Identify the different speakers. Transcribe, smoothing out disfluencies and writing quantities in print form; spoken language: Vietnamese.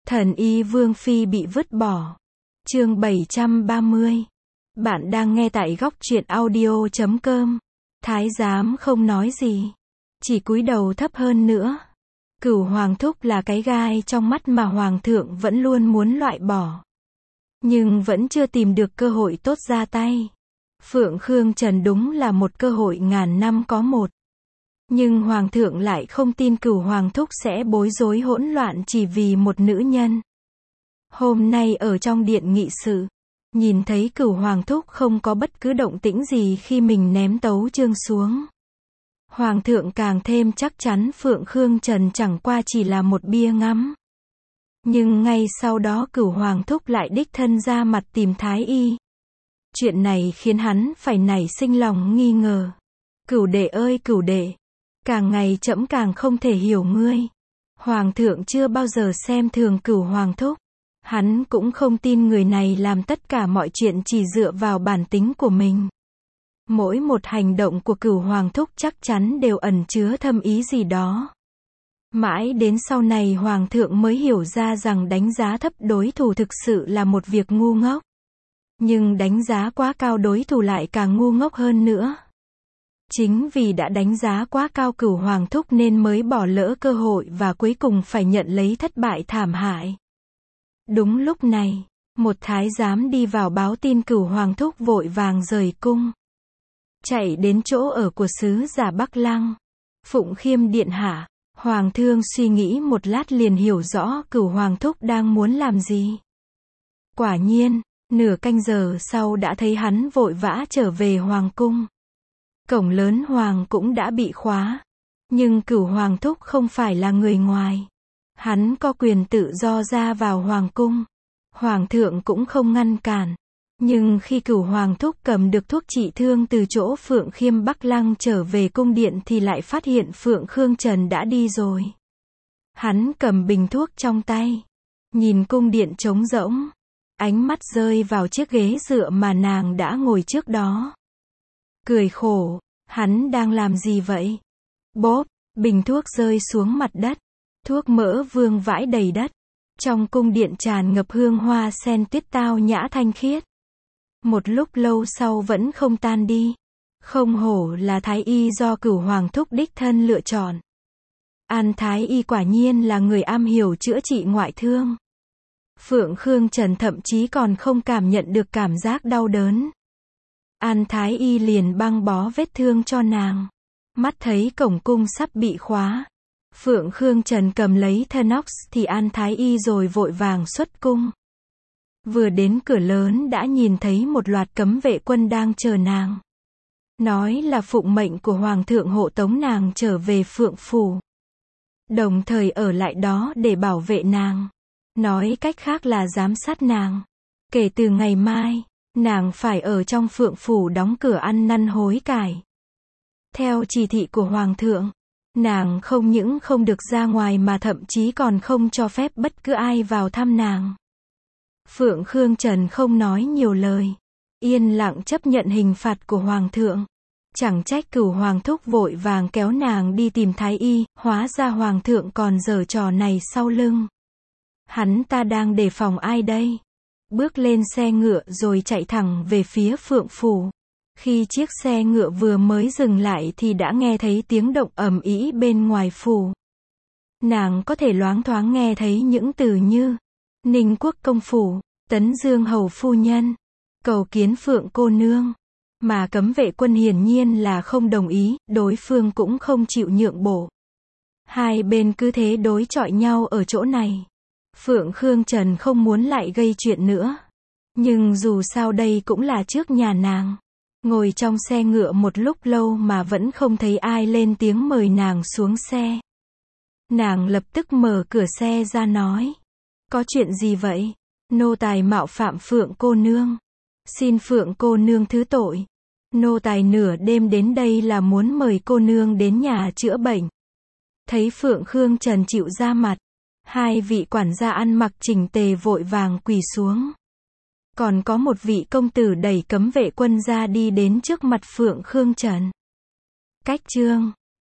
Speaker 1: Thần y Vương Phi bị vứt bỏ. Chương 730. Bạn đang nghe tại góc truyện audio.com. Thái giám không nói gì, chỉ cúi đầu thấp hơn nữa. Cửu hoàng thúc là cái gai trong mắt mà hoàng thượng vẫn luôn muốn loại bỏ, nhưng vẫn chưa tìm được cơ hội tốt ra tay. Phượng Khương Trần đúng là một cơ hội ngàn năm có một. Nhưng hoàng thượng lại không tin cửu hoàng thúc sẽ bối rối hỗn loạn chỉ vì một nữ nhân. Hôm nay ở trong điện nghị sự, nhìn thấy cửu hoàng thúc không có bất cứ động tĩnh gì khi mình ném tấu chương xuống. Hoàng thượng càng thêm chắc chắn Phượng Khương Trần chẳng qua chỉ là một bia ngắm. Nhưng ngay sau đó cửu hoàng thúc lại đích thân ra mặt tìm thái y. Chuyện này khiến hắn phải nảy sinh lòng nghi ngờ. Cửu đệ ơi cửu đệ, càng ngày trẫm càng không thể hiểu ngươi. Hoàng thượng chưa bao giờ xem thường cửu hoàng thúc. Hắn cũng không tin người này làm tất cả mọi chuyện chỉ dựa vào bản tính của mình. Mỗi một hành động của cửu hoàng thúc chắc chắn đều ẩn chứa thâm ý gì đó. Mãi đến sau này hoàng thượng mới hiểu ra rằng đánh giá thấp đối thủ thực sự là một việc ngu ngốc. Nhưng đánh giá quá cao đối thủ lại càng ngu ngốc hơn nữa. Chính vì đã đánh giá quá cao cửu hoàng thúc nên mới bỏ lỡ cơ hội và cuối cùng phải nhận lấy thất bại thảm hại. Đúng lúc này, một thái giám đi vào báo tin cửu hoàng thúc vội vàng rời cung. Chạy đến chỗ ở của sứ giả Bắc Lăng. Phụng Khiêm điện hạ, hoàng thương suy nghĩ một lát liền hiểu rõ cửu hoàng thúc đang muốn làm gì. Quả nhiên, nửa canh giờ sau đã thấy hắn vội vã trở về hoàng cung. Cổng lớn hoàng cũng đã bị khóa. Nhưng cửu hoàng thúc không phải là người ngoài. Hắn có quyền tự do ra vào hoàng cung. Hoàng thượng cũng không ngăn cản. Nhưng khi cửu hoàng thúc cầm được thuốc trị thương từ chỗ Phượng Khiêm Bắc Lăng trở về cung điện thì lại phát hiện Phượng Khương Trần đã đi rồi. Hắn cầm bình thuốc trong tay, nhìn cung điện trống rỗng, ánh mắt rơi vào chiếc ghế dựa mà nàng đã ngồi trước đó. Cười khổ, hắn đang làm gì vậy? Bốp, bình thuốc rơi xuống mặt đất. Thuốc mỡ vương vãi đầy đất. Trong cung điện tràn ngập hương hoa sen tuyết tao nhã thanh khiết. Một lúc lâu sau vẫn không tan đi. Không hổ là thái y do cửu hoàng thúc đích thân lựa chọn. An thái y quả nhiên là người am hiểu chữa trị ngoại thương. Phượng Khương Trần thậm chí còn không cảm nhận được cảm giác đau đớn. An thái y liền băng bó vết thương cho nàng. Mắt thấy cổng cung sắp bị khóa. Phượng Khương Trần cầm lấy Thanox thì An thái y rồi vội vàng xuất cung. Vừa đến cửa lớn đã nhìn thấy một loạt cấm vệ quân đang chờ nàng. Nói là phụng mệnh của hoàng thượng hộ tống nàng trở về Phượng phủ. Đồng thời ở lại đó để bảo vệ nàng. Nói cách khác là giám sát nàng. Kể từ ngày mai, nàng phải ở trong Phượng phủ đóng cửa ăn năn hối cải. Theo chỉ thị của hoàng thượng, nàng không những không được ra ngoài mà thậm chí còn không cho phép bất cứ ai vào thăm nàng. Phượng Khương Trần không nói nhiều lời, yên lặng chấp nhận hình phạt của hoàng thượng. Chẳng trách cửu hoàng thúc vội vàng kéo nàng đi tìm thái y, hóa ra hoàng thượng còn giở trò này sau lưng. Hắn ta đang đề phòng ai đây? Bước lên xe ngựa rồi chạy thẳng về phía Phượng phủ. Khi chiếc xe ngựa vừa mới dừng lại thì đã nghe thấy tiếng động ầm ĩ bên ngoài phủ. Nàng có thể loáng thoáng nghe thấy những từ như Ninh Quốc công phủ, Tấn Dương hầu phu nhân, cầu kiến Phượng cô nương. Mà cấm vệ quân hiển nhiên là không đồng ý, đối phương cũng không chịu nhượng bộ. Hai bên cứ thế đối chọi nhau ở chỗ này. Phượng Khương Trần không muốn lại gây chuyện nữa. Nhưng dù sao đây cũng là trước nhà nàng. Ngồi trong xe ngựa một lúc lâu mà vẫn không thấy ai lên tiếng mời nàng xuống xe. Nàng lập tức mở cửa xe ra nói. Có chuyện gì vậy? Nô tài mạo phạm Phượng cô nương. Xin Phượng cô nương thứ tội. Nô tài nửa đêm đến đây là muốn mời cô nương đến nhà chữa bệnh. Thấy Phượng Khương Trần chịu ra mặt. Hai vị quản gia ăn mặc chỉnh tề vội vàng quỳ xuống. Còn có một vị công tử đẩy cấm vệ quân ra đi đến trước mặt Phượng Khương Trần. Cách chương